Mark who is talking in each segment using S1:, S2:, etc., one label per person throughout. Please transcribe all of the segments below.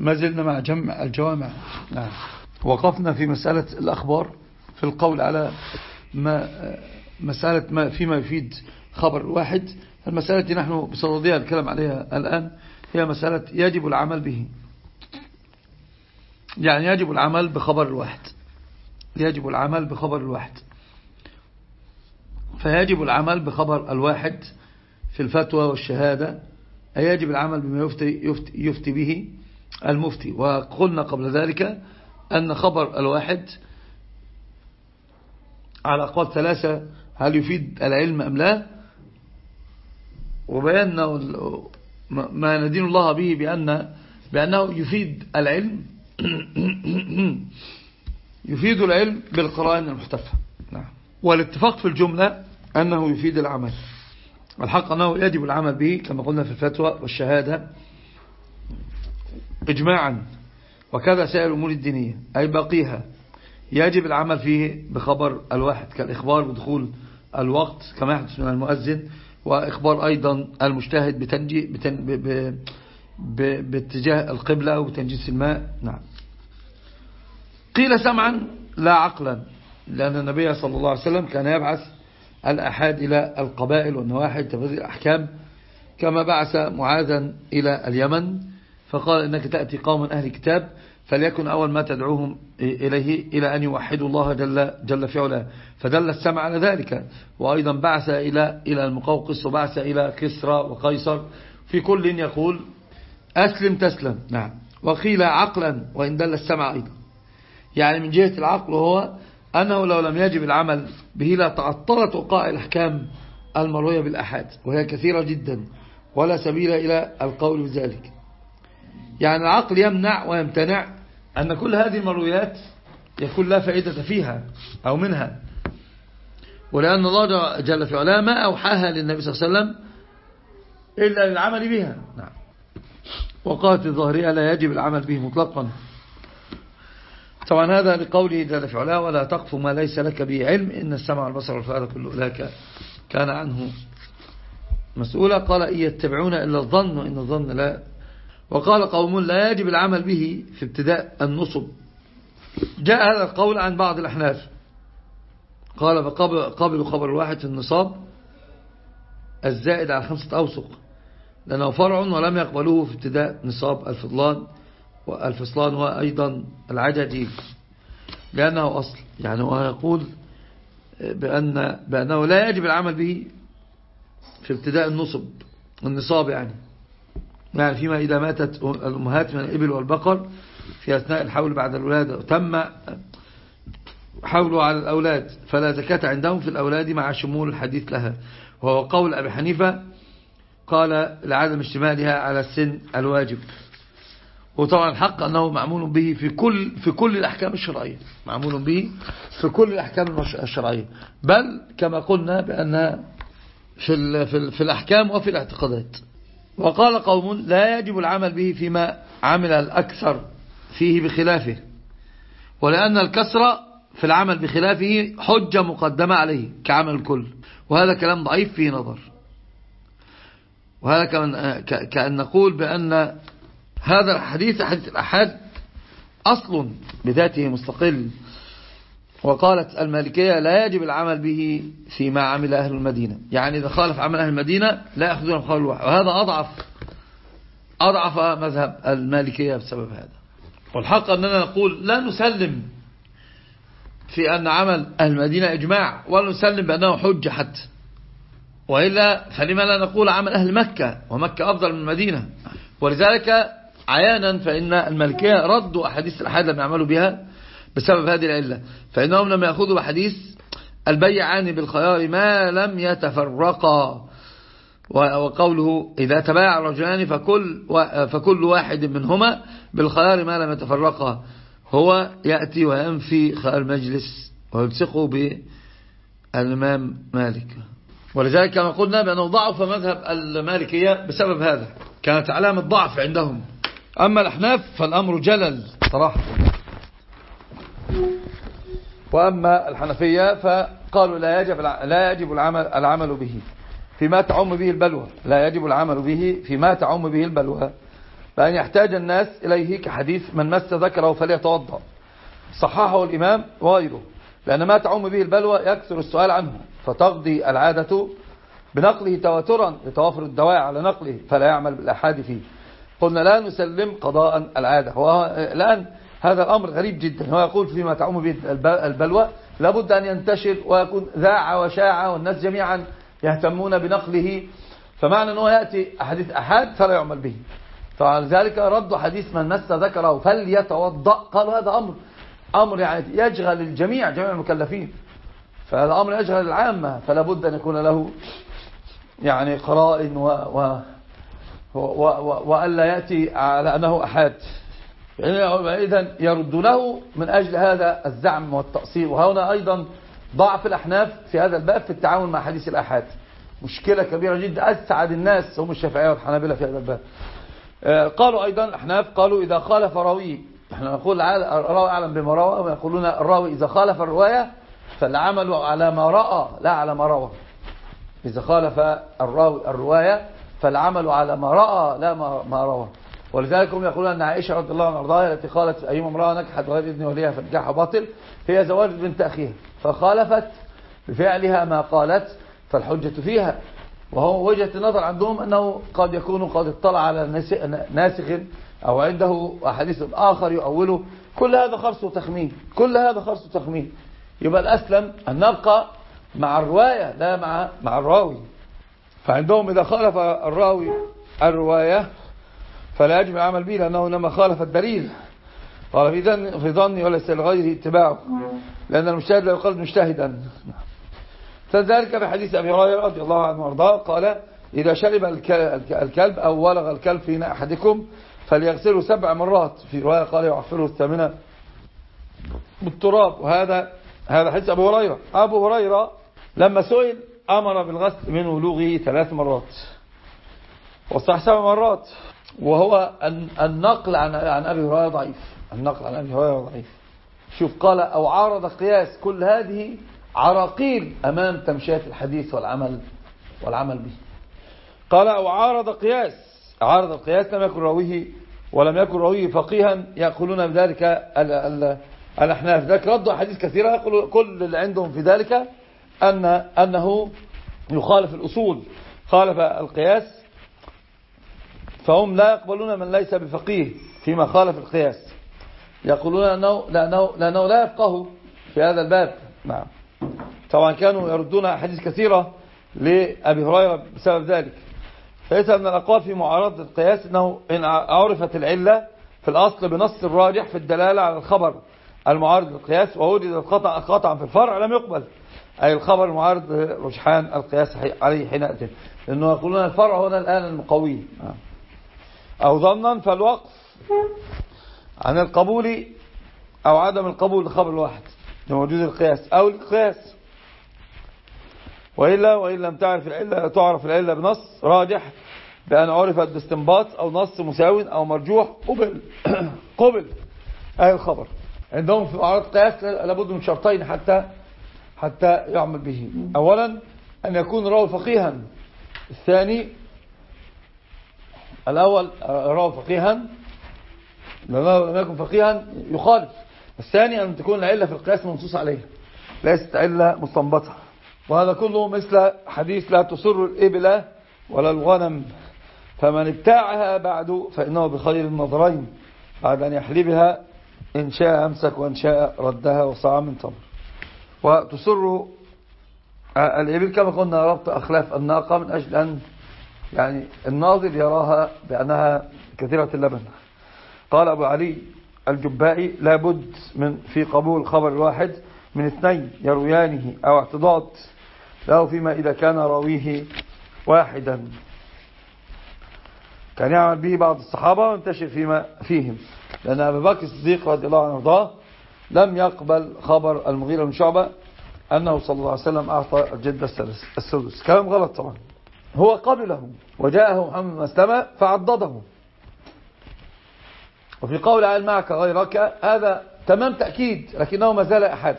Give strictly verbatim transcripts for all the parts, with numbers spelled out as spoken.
S1: ما زلنا مع جمع الجوامع. نعم. وقفنا في مسألة الأخبار في القول على ما مسألة ما فيما يفيد خبر واحد. المسألة التي نحن بصددها الكلام عليها الآن هي مسألة يجب العمل به، يعني يجب العمل بخبر الواحد، يجب العمل بخبر الواحد. فيجب العمل بخبر الواحد في الفتوى والشهادة، أي يجب العمل بما يفتي, يفتي, يفتي به المفتي. وقلنا قبل ذلك أن خبر الواحد على أقوال ثلاثة، هل يفيد العلم أم لا، وبينا ما ندين الله به بأن بأنه يفيد العلم يفيد العلم بالقرائن المحتفة. نعم. والاتفاق في الجملة أنه يفيد العمل. الحق أنه يجب العمل به كما قلنا في الفتوى والشهادة إجماعا، وكذا سائر الأمور الدينية أي باقيها يجب العمل فيه بخبر الواحد، كالإخبار بدخول الوقت كما يحدث من المؤذن، وإخبار أيضا المجتهد بتنجي بتن ب ب ب باتجاه القبلة وبتنجيس الماء. نعم. قيل سمعا لا عقلا، لأن النبي صلى الله عليه وسلم كان يبعث الأحاد إلى القبائل والنواحي تفاصيل الأحكام، كما بعث معاذا إلى اليمن فقال إنك تأتي قوما أهل كتاب فليكن أول ما تدعوهم إليه إلى أن يوحدوا الله جل, جل في علاه، فدل السمع على ذلك. وأيضا بعث إلى إلى المقوقس وبعث إلى كسرى وقيصر، في كل يقول أسلم تسلم. نعم. وقيل عقلا وإن دل السمع أيضا، يعني من جهة العقل هو أنه لو لم يجب العمل به لا تعطلت وقائع الأحكام المروية بالأحاد، وهي كثيرة جدا ولا سبيل إلى القول بذلك. يعني العقل يمنع ويمتنع أن كل هذه المرويات يكون لا فائدة فيها أو منها، ولأن الله جل في علاه ما أوحاها للنبي صلى الله عليه وسلم إلا للعمل بها. نعم. وقالت الظاهرية لا يجب العمل به مطلقا. طبعا هذا لقوله جل في علاه ولا تقف ما ليس لك به علم إن السمع والبصر والفؤاد كل أولئك كان عنه مسؤولا. قال إن يتبعون إلا الظن وإن الظن لا. وقال قوم لا يجب العمل به في ابتداء النصب. جاء هذا القول عن بعض الأحناف، قال قبلوا خبر الواحد في النصاب الزائد على خمسة أوسق لأنه فرع، ولم يقبلوه في ابتداء نصاب الفضلان والفصلان وأيضا العجاجيل لأنه أصل. يعني هو يقول بأن بأنه لا يجب العمل به في ابتداء النصب النصاب، يعني يعني فيما إذا ماتت الأمهات من الإبل والبقر في أثناء الحول بعد الولادة تم حوله على الأولاد فلا زكاة عندهم في الأولاد مع شمول الحديث لها، وهو قول أبي حنيفة قال لعدم اشتمالها على السن الواجب. وطبعا الحق أنه معمول به في كل في كل الأحكام الشرعية، معمول به في كل الأحكام الشرعية، بل كما قلنا بأن في في في الأحكام وفي الاعتقادات. وقال قوم لا يجب العمل به فيما عمل الأكثر فيه بخلافه، ولأن الكسر في العمل بخلافه حجة مقدمة عليه كعمل الكل، وهذا كلام ضعيف فيه نظر. وهذا كأن نقول بأن هذا الحديث حديث الأحاد أصل بذاته مستقل. وقالت المالكية لا يجب العمل به فيما عمل أهل المدينة، يعني إذا خالف عمل أهل المدينة لا يأخذون بقول الواحد، وهذا أضعف أضعف مذهب المالكية بسبب هذا. والحق أننا نقول لا نسلم في أن عمل أهل المدينة إجماع، ولا نسلم بأنه حجة حتى، وإلا فلما لا نقول عمل أهل مكة، ومكة أفضل من المدينة. ولذلك عيانا فإن المالكية ردوا أحاديث الأحاد لم يعملوا بها بسبب هذه العلة، فإنهم لم يأخذوا بحديث البيعان بالخيار ما لم يتفرقا، وقوله إذا تبايع رجلان فكل, فكل واحد منهما بالخيار ما لم يتفرقا، هو يأتي وينفي خيار المجلس ويلصقه بالإمام مالك. ولذلك كما قلنا بأنه ضعف مذهب المالكية بسبب هذا، كانت علامة ضعف عندهم. أما الأحناف فالأمر جلل صراحة. وأما الحنفية فقالوا لا يجب لا يجب العمل العمل به فيما تعم به البلوى، لا يجب العمل به فيما تعم به البلوى، بأن يحتاج الناس إليه كحديث من مس ذكره فليتوضأ، صححه الإمام وغيره، لأن ما تعم به البلوى يكثر السؤال عنه، فتقضي العادة بنقله تواترا لتوافر الدواعي على نقله، فلا يعمل بالأحاد فيه. قلنا لا نسلم قضاء العادة. والآن هذا الأمر غريب جدا. هو يقول فيما تعم به البلوى لابد أن ينتشر ويكون ذاع وشاع والناس جميعا يهتمون بنقله، فمعنى أنه يأتي أحاديث أحاد فلا يعمل به. فلذلك رد حديث من مس ذكره فليتوضأ، قالوا هذا أمر أمر يعني يشغل الجميع، جميع المكلفين، فهذا أمر يشغل العامة، فلا بد أن يكون له يعني قرائن و و و و وألا يأتي على أنه أحاد. إذن يردونه من أجل هذا الزعم والتقصير. وهنا أيضا ضعف الأحناف في هذا الباب في التعامل مع حديث الأحاد، مشكلة كبيرة جدا. أسعد الناس هم الشافعية والحنابلة في هذا الباب. قالوا أيضا الأحناف قالوا إذا خالف راوي، احنا نقول الراوي أعلم بما روى، ويقولون الراوي إذا خالف الرواية فالعمل على ما رأى لا على ما روى. إذا خالف الراوي الرواية فالعمل على ما رأى لا ما روى. ولذلك هم يقولون أن عائشة رضي الله عنها وارضاها التي قالت أيما امرأة نكحت غير إذن وليها فنكاحها باطل هي زواج بنت أخيها، فخالفت بفعلها ما قالت فالحجة فيها. وهو وجهة النظر عندهم أنه قد يكون قد اطلع على ناسخ أو عنده حديث آخر يؤوله. كل هذا خرص وتخمين، كل هذا خرص وتخمين. يبقى الأسلم أن نبقى مع الرواية لا مع مع الراوي. فعندهم إذا خالف الراوي الرواية فلا يجب العمل به، لأنه لما خالف الدليل قال في ظني وليس لغيره اتباعه، لأن المجتهد لا يقال مجتهدا. فذلك بحديث أبي هريرة رضي الله عنه وارضاه قال إذا شرب الكلب أو ولغ الكلب في إناء أحدكم فليغسله سبع مرات، في رواية قال يعفره الثامنة بالتراب. وهذا هذا حديث أبو هريرة. أبو هريرة لما سئل أمر بالغسل من ولوغه ثلاث مرات وصح سبع مرات. وهو النقل عن عن أبي هريرة ضعيف، النقل عن أبي هريرة ضعيف. شوف قال أو عارض قياس، كل هذه عراقيل أمام تمشية الحديث والعمل والعمل به. قال أو عارض قياس، عارض القياس لم يكن راويه ولم يكن راويه فقيها يقولون بذلك الأحناف. ذلك ردوا أحاديث كثيرة يقول كل اللي عندهم في ذلك أن أنه يخالف الأصول، خالف القياس، فهم لا يقبلون من ليس بفقيه فيما خالف القياس، يقولون أنه لأنه, لأنه لا يفقه في هذا الباب. نعم طبعا كانوا يردون أحاديث كثيرة لأبي هريرة بسبب ذلك. فإذا من الأقوال في معارضة القياس أنه إن عرفت العلة في الأصل بنص الراجح في الدلالة على الخبر المعارض للقياس ووجد القطع قطعا في الفرع لم يقبل، أي الخبر المعارض رجحان القياس عليه حينئذ، لأنه يقولون الفرع هنا الآن المقوي. أو ظنا فالوقف عن القبول أو عدم القبول لخبر الواحد لوجود القياس أو القياس، وإلا وإن لم تعرف العلة تعرف العلة بنص راجح بأن عرفت باستنباط أو نص مساو أو مرجوح قبل قبل أي الخبر. عندهم في معارضة القياس لابد من شرطين حتى حتى يعمل به. أولا أن يكون راوي فقيها، الثاني الأول راوي فقيها لو لم يكن فقيها يخالف، الثاني أن تكون العلة في القياس منصوص عليها ليست علة مستنبطة. وهذا كله مثل حديث لا تصر الإبل ولا الغنم فمن ابتاعها بعد فإنه بخير النظرين بعد أن يحلبها إن شاء أمسك وإن شاء ردها وصاع من تمر. وتصر الإبل كما قلنا ربط أخلاف الناقة من أجل أن يعني الناظر يراها بأنها كثيرة اللبن. قال أبو علي الجبائي لابد من في قبول خبر الواحد من اثنين يرويانه أو اعتضاد له فيما إذا كان راويه واحدا كان يعمل به بعض الصحابة وانتشر فيما فيهم، لأن أبي بكر الصديق رضي الله عنه وارضاه لم يقبل خبر المغيرة بن شعبة أنه صلى الله عليه وسلم أعطى الجدة السدس. كلام غلط طبعا. هو قبله وجاءه محمد بن مسلمة فعضده. وفي قول عال معك غيرك هذا تمام تأكيد لكنه ما زال أحد.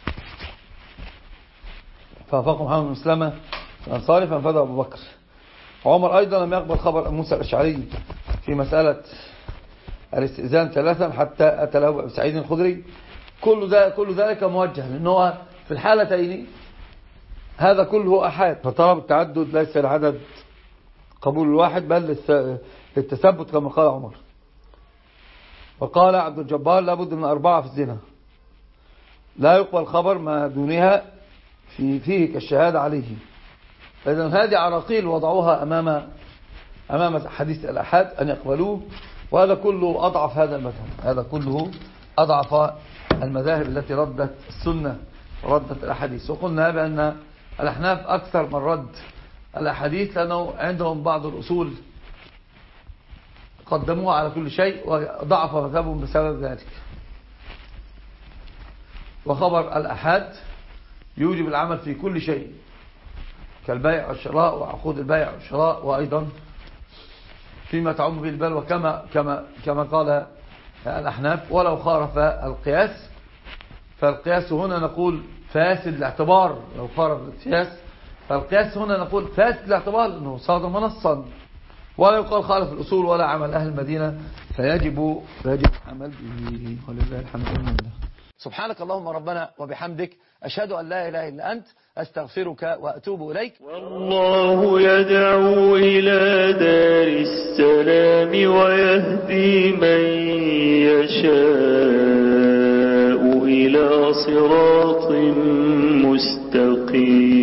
S1: فافق محمد بن مسلمة الأنصاري فانفذه أبو بكر. وعمر أيضا لم يقبل خبر موسى الأشعري في مسألة الاستئذان ثلاثا حتى أتى له أبو سعيد الخدري. كل ذلك كل ذلك موجه، لأنه في الحالتين هذا كله أحاد، فطلب التعدد ليس لعدد قبول الواحد بل للتثبت كما قال عمر. وقال عبد الجبار لابد من أربعة في الزنا، لا يقبل خبر ما دونها في فيه كالشهادة عليه. فإذا هذه عراقيل وضعوها أمام أمام حديث الأحاد أن يقبلوه، وهذا كله أضعف هذا المذهب، هذا كله أضعف المذاهب التي ردت السنة وردت الأحاديث. وقلنا بأن الأحناف أكثر من رد الأحاديث، لأنه عندهم بعض الأصول قدموها على كل شيء وضعف مذهبهم بسبب ذلك. وخبر الأحاد يوجب العمل في كل شيء كالبيع والشراء وعقود البيع والشراء، وأيضا فيما تعم به البلوى كما كما كما قال الأحناف. ولو خالف القياس فالقياس هنا نقول فاسد الاعتبار، لو خالف القياس فالقياس هنا نقول فاسد الاعتبار انه صادر منصا، ولا يقال خالف الأصول ولا عمل أهل المدينة، فيجب فيجب عمل به. ولله الحمد لله. سبحانك اللهم ربنا وبحمدك، أشهد أن لا إله إلا أنت، أستغفرك وأتوب إليك.
S2: والله يدعو إلى دار السلام ويهدي من يشاء إلى صراط مستقيم.